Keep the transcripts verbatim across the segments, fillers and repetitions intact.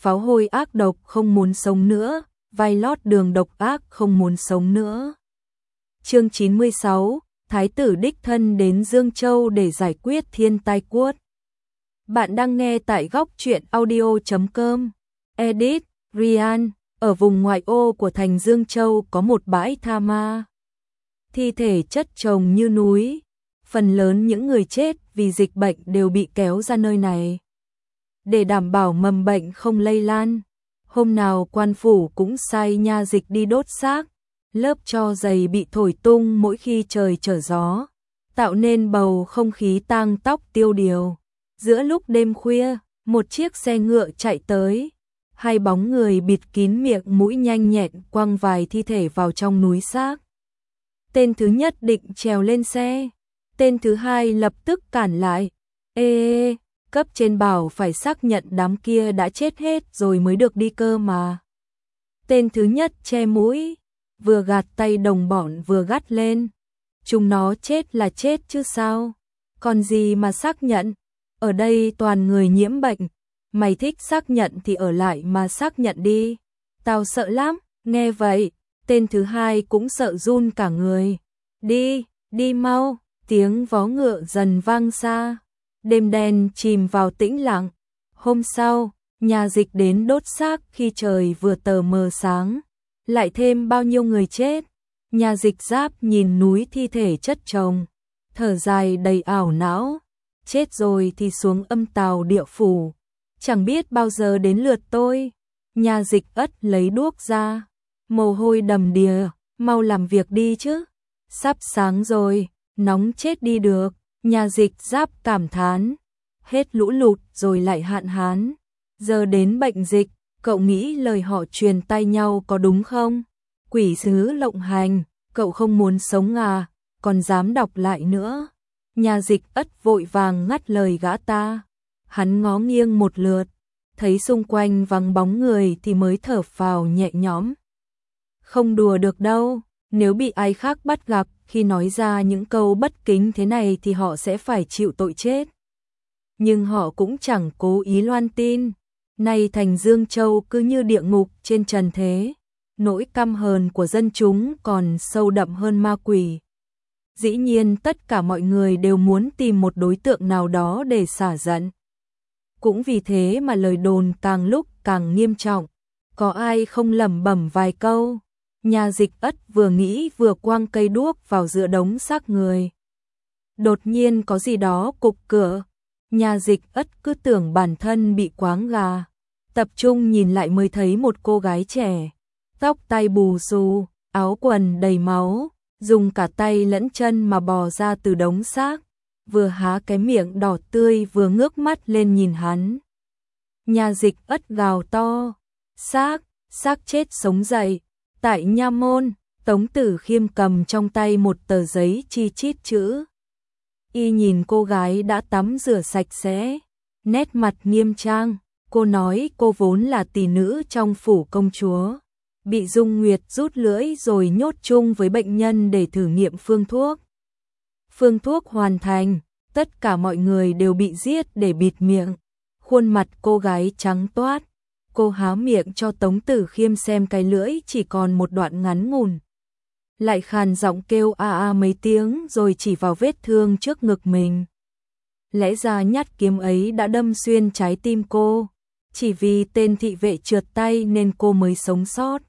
pháo hôi ác độc không muốn sống nữa, vai lót đường độc ác không muốn sống nữa. Chương chín mươi sáu, Thái tử đích thân đến Dương Châu để giải quyết thiên tai quất. Bạn đang nghe tại góc truyện audio chấm com. Edit, Ryan, ở vùng ngoại ô của thành Dương Châu có một bãi tha ma. Thi thể chất chồng như núi, phần lớn những người chết vì dịch bệnh đều bị kéo ra nơi này. Để đảm bảo mầm bệnh không lây lan, hôm nào quan phủ cũng sai nha dịch đi đốt xác, lớp tro dày bị thổi tung mỗi khi trời trở gió, tạo nên bầu không khí tang tóc tiêu điều. Giữa lúc đêm khuya, một chiếc xe ngựa chạy tới, hai bóng người bịt kín miệng mũi nhanh nhẹn quăng vài thi thể vào trong núi xác. Tên thứ nhất định trèo lên xe, tên thứ hai lập tức cản lại. Ê, ê, cấp trên bảo phải xác nhận đám kia đã chết hết rồi mới được đi cơ mà. Tên thứ nhất che mũi, vừa gạt tay đồng bọn vừa gắt lên. Chúng nó chết là chết chứ sao, còn gì mà xác nhận, ở đây toàn người nhiễm bệnh, mày thích xác nhận thì ở lại mà xác nhận đi. Tao sợ lắm, nghe vậy, tên thứ hai cũng sợ run cả người. Đi, đi mau, tiếng vó ngựa dần vang xa. Đêm đen chìm vào tĩnh lặng. Hôm sau, nhà dịch đến đốt xác khi trời vừa tờ mờ sáng. Lại thêm bao nhiêu người chết. Nhà dịch Giáp nhìn núi thi thể chất chồng, thở dài đầy ảo não. Chết rồi thì xuống âm tào địa phủ, chẳng biết bao giờ đến lượt tôi. Nhà dịch Ất lấy đuốc ra, mồ hôi đầm đìa, mau làm việc đi chứ. Sắp sáng rồi, nóng chết đi được. Nhà dịch Giáp cảm thán, hết lũ lụt rồi lại hạn hán, giờ đến bệnh dịch, cậu nghĩ lời họ truyền tai nhau có đúng không? Quỷ sứ lộng hành, cậu không muốn sống à, còn dám đọc lại nữa. Nhà dịch Ất vội vàng ngắt lời gã ta. Hắn ngó nghiêng một lượt, thấy xung quanh vắng bóng người thì mới thở phào nhẹ nhõm. Không đùa được đâu, nếu bị ai khác bắt gặp khi nói ra những câu bất kính thế này thì họ sẽ phải chịu tội chết. Nhưng họ cũng chẳng cố ý loan tin. Nay thành Dương Châu cứ như địa ngục trên trần thế, nỗi căm hờn của dân chúng còn sâu đậm hơn ma quỷ. Dĩ nhiên tất cả mọi người đều muốn tìm một đối tượng nào đó để xả giận. Cũng vì thế mà lời đồn càng lúc càng nghiêm trọng. Có ai không lẩm bẩm vài câu. Nhà dịch Ất vừa nghĩ vừa quăng cây đuốc vào giữa đống xác người. Đột nhiên có gì đó cục cửa. Nhà dịch Ất cứ tưởng bản thân bị quáng gà. Tập trung nhìn lại mới thấy một cô gái trẻ, tóc tai bù xù, áo quần đầy máu, dùng cả tay lẫn chân mà bò ra từ đống xác, vừa há cái miệng đỏ tươi vừa ngước mắt lên nhìn hắn. Nhà dịch Ất gào to, xác, xác chết sống dậy. Tại nha môn, Tống Tử Khiêm cầm trong tay một tờ giấy chi chít chữ. Y nhìn cô gái đã tắm rửa sạch sẽ, nét mặt nghiêm trang. Cô nói cô vốn là tỷ nữ trong phủ công chúa, bị Dung Nguyệt rút lưỡi rồi nhốt chung với bệnh nhân để thử nghiệm phương thuốc. Phương thuốc hoàn thành, tất cả mọi người đều bị giết để bịt miệng. Khuôn mặt cô gái trắng toát. Cô há miệng cho Tống Tử Khiêm xem cái lưỡi chỉ còn một đoạn ngắn ngủn. Lại khàn giọng kêu a a mấy tiếng rồi chỉ vào vết thương trước ngực mình. Lẽ ra nhát kiếm ấy đã đâm xuyên trái tim cô. Chỉ vì tên thị vệ trượt tay nên cô mới sống sót.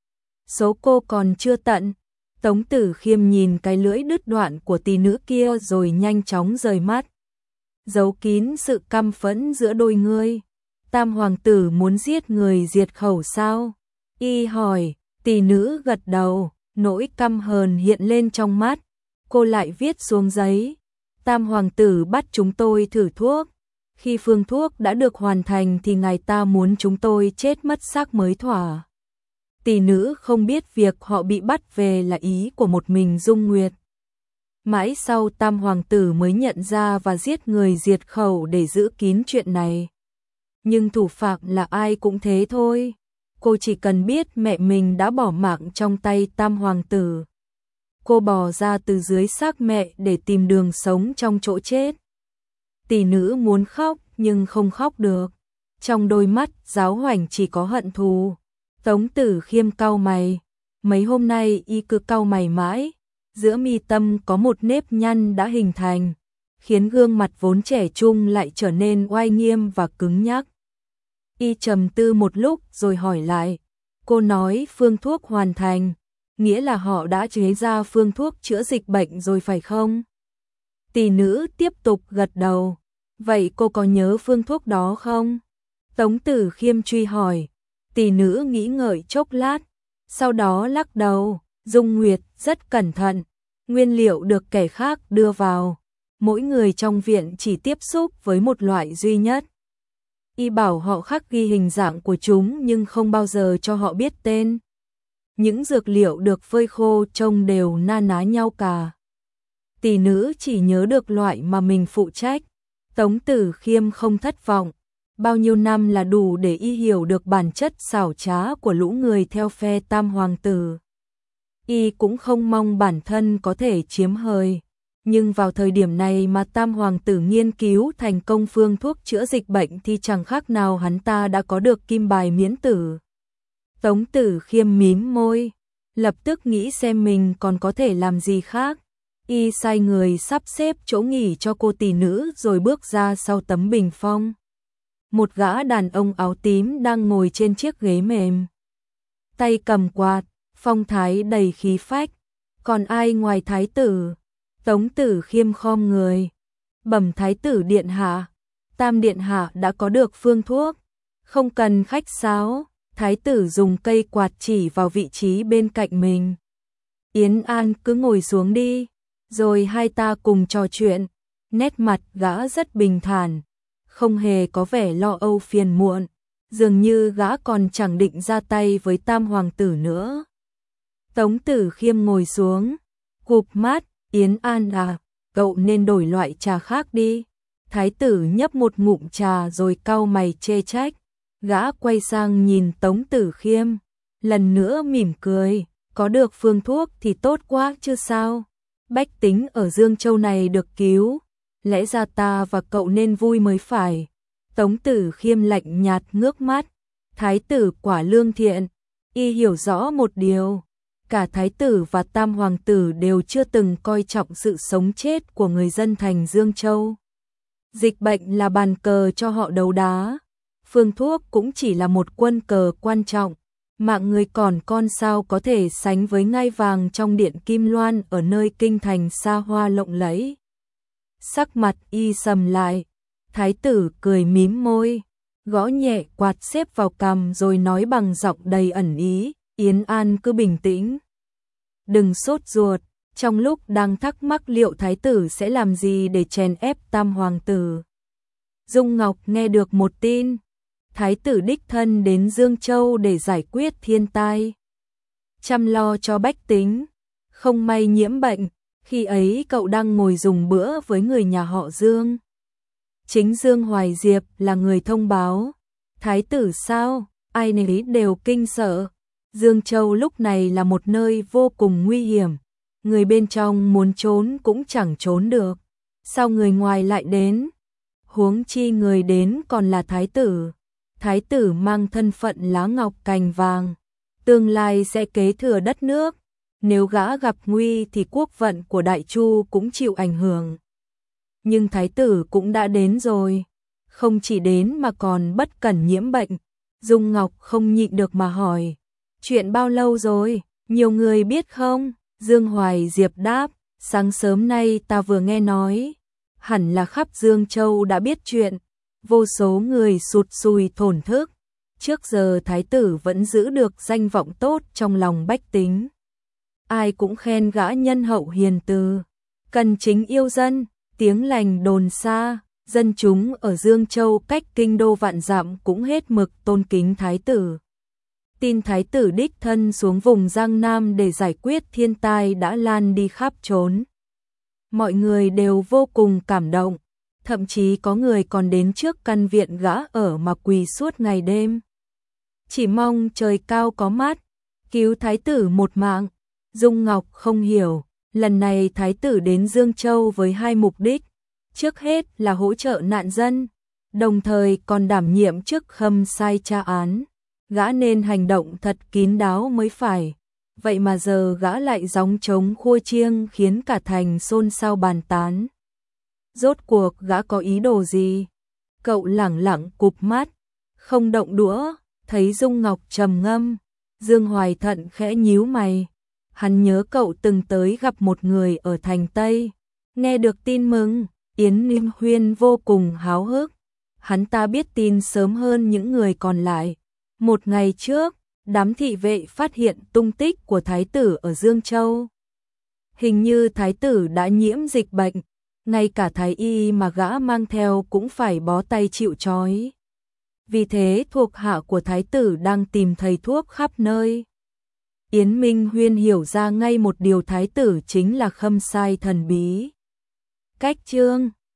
Số cô còn chưa tận. Tống Tử Khiêm nhìn cái lưỡi đứt đoạn của tỷ nữ kia rồi nhanh chóng rời mắt. Giấu kín sự căm phẫn giữa đôi ngươi. Tam hoàng tử muốn giết người diệt khẩu sao? Y hỏi, tỷ nữ gật đầu, nỗi căm hờn hiện lên trong mắt. Cô lại viết xuống giấy. Tam hoàng tử bắt chúng tôi thử thuốc. Khi phương thuốc đã được hoàn thành thì ngài ta muốn chúng tôi chết mất xác mới thỏa. Tỷ nữ không biết việc họ bị bắt về là ý của một mình Dung Nguyệt. Mãi sau Tam hoàng tử mới nhận ra và giết người diệt khẩu để giữ kín chuyện này. Nhưng thủ phạm là ai cũng thế thôi. Cô chỉ cần biết mẹ mình đã bỏ mạng trong tay Tam hoàng tử. Cô bò ra từ dưới xác mẹ để tìm đường sống trong chỗ chết. Tỷ nữ muốn khóc nhưng không khóc được. trong đôi mắt Giáo Hoành chỉ có hận thù. Tống Tử Khiêm cau mày, mấy hôm nay y cứ cau mày mãi, giữa mi tâm có một nếp nhăn đã hình thành, khiến gương mặt vốn trẻ trung lại trở nên oai nghiêm và cứng nhắc. Y trầm tư một lúc rồi hỏi lại, cô nói phương thuốc hoàn thành, nghĩa là họ đã chế ra phương thuốc chữa dịch bệnh rồi phải không? Tỷ nữ tiếp tục gật đầu, vậy cô có nhớ phương thuốc đó không? Tống Tử Khiêm truy hỏi, tỷ nữ nghĩ ngợi chốc lát, sau đó lắc đầu, Dung Nguyệt rất cẩn thận, nguyên liệu được kẻ khác đưa vào, mỗi người trong viện chỉ tiếp xúc với một loại duy nhất. Y bảo họ khắc ghi hình dạng của chúng nhưng không bao giờ cho họ biết tên. Những dược liệu được phơi khô trông đều na ná nhau cả. Tỷ nữ chỉ nhớ được loại mà mình phụ trách. Tống Tử Khiêm không thất vọng. Bao nhiêu năm là đủ để y hiểu được bản chất xảo trá của lũ người theo phe Tam Hoàng tử. Y cũng không mong bản thân có thể chiếm hời. Nhưng vào thời điểm này mà Tam Hoàng tử nghiên cứu thành công phương thuốc chữa dịch bệnh thì chẳng khác nào hắn ta đã có được kim bài miễn tử. Tống Tử Khiêm mím môi, lập tức nghĩ xem mình còn có thể làm gì khác. Y sai người sắp xếp chỗ nghỉ cho cô tỷ nữ rồi bước ra sau tấm bình phong. Một gã đàn ông áo tím đang ngồi trên chiếc ghế mềm. Tay cầm quạt, phong thái đầy khí phách. Còn ai ngoài thái tử? Tống Tử Khiêm khom người. Bẩm thái tử điện hạ, Tam điện hạ đã có được phương thuốc. Không cần khách sáo, thái tử dùng cây quạt chỉ vào vị trí bên cạnh mình. Yến An cứ ngồi xuống đi, rồi hai ta cùng trò chuyện. Nét mặt gã rất bình thản, không hề có vẻ lo âu phiền muộn, dường như gã còn chẳng định ra tay với Tam Hoàng tử nữa. Tống Tử Khiêm ngồi xuống, cụp mắt, Yến An à, cậu nên đổi loại trà khác đi. Thái tử nhấp một ngụm trà rồi cau mày chê trách. Gã quay sang nhìn Tống Tử Khiêm, lần nữa mỉm cười, có được phương thuốc thì tốt quá chứ sao. Bách tính ở Dương Châu này được cứu, lẽ ra ta và cậu nên vui mới phải. Tống Tử Khiêm lạnh nhạt ngước mắt, thái tử quả lương thiện, y hiểu rõ một điều. Cả thái tử và Tam Hoàng tử đều chưa từng coi trọng sự sống chết của người dân thành Dương Châu. Dịch bệnh là bàn cờ cho họ đấu đá, phương thuốc cũng chỉ là một quân cờ quan trọng, mạng người còn con sao có thể sánh với ngai vàng trong điện Kim Loan ở nơi kinh thành xa hoa lộng lẫy. Sắc mặt y sầm lại, thái tử cười mím môi, gõ nhẹ quạt xếp vào cằm rồi nói bằng giọng đầy ẩn ý, Yến An cứ bình tĩnh. Đừng sốt ruột, trong lúc đang thắc mắc liệu thái tử sẽ làm gì để chèn ép Tam Hoàng tử. Dung Ngọc nghe được một tin, thái tử đích thân đến Dương Châu để giải quyết thiên tai, chăm lo cho bách tính, không may nhiễm bệnh, khi ấy cậu đang ngồi dùng bữa với người nhà họ Dương. Chính Dương Hoài Diệp là người thông báo. Thái tử sao? Ai nấy đều kinh sợ. Dương Châu lúc này là một nơi vô cùng nguy hiểm, người bên trong muốn trốn cũng chẳng trốn được. Sao người ngoài lại đến? Huống chi người đến còn là thái tử. Thái tử mang thân phận lá ngọc cành vàng, tương lai sẽ kế thừa đất nước. Nếu gã gặp nguy thì quốc vận của Đại Chu cũng chịu ảnh hưởng. Nhưng thái tử cũng đã đến rồi, không chỉ đến mà còn bất cẩn nhiễm bệnh. Dung Ngọc không nhịn được mà hỏi, chuyện bao lâu rồi, nhiều người biết không? Dương Hoài Diệp đáp, sáng sớm nay ta vừa nghe nói, hẳn là khắp Dương Châu đã biết chuyện, vô số người sụt sùi thổn thức. Trước giờ thái tử vẫn giữ được danh vọng tốt trong lòng bách tính. Ai cũng khen gã nhân hậu hiền từ, cần chính yêu dân, tiếng lành đồn xa, dân chúng ở Dương Châu cách kinh đô vạn dặm cũng hết mực tôn kính thái tử. Tin thái tử đích thân xuống vùng Giang Nam để giải quyết thiên tai đã lan đi khắp trốn. Mọi người đều vô cùng cảm động, thậm chí có người còn đến trước căn viện gã ở mà quỳ suốt ngày đêm. Chỉ mong trời cao có mắt, cứu thái tử một mạng. Dung Ngọc không hiểu, lần này thái tử đến Dương Châu với hai mục đích. Trước hết là hỗ trợ nạn dân, đồng thời còn đảm nhiệm chức khâm sai tra án. Gã nên hành động thật kín đáo mới phải. Vậy mà giờ gã lại gióng trống khua chiêng khiến cả thành xôn xao bàn tán. Rốt cuộc gã có ý đồ gì? Cậu lẳng lặng cụp mắt, không động đũa, thấy Dung Ngọc trầm ngâm. Dương Hoài Thận khẽ nhíu mày. Hắn nhớ cậu từng tới gặp một người ở thành Tây. Nghe được tin mừng, Yến Ninh Huyên vô cùng háo hức. Hắn ta biết tin sớm hơn những người còn lại. Một ngày trước, đám thị vệ phát hiện tung tích của thái tử ở Dương Châu. Hình như thái tử đã nhiễm dịch bệnh, ngay cả thái y mà gã mang theo cũng phải bó tay chịu trói. Vì thế thuộc hạ của thái tử đang tìm thầy thuốc khắp nơi. Yến Minh Huyên hiểu ra ngay một điều, thái tử chính là khâm sai thần bí. Cách chương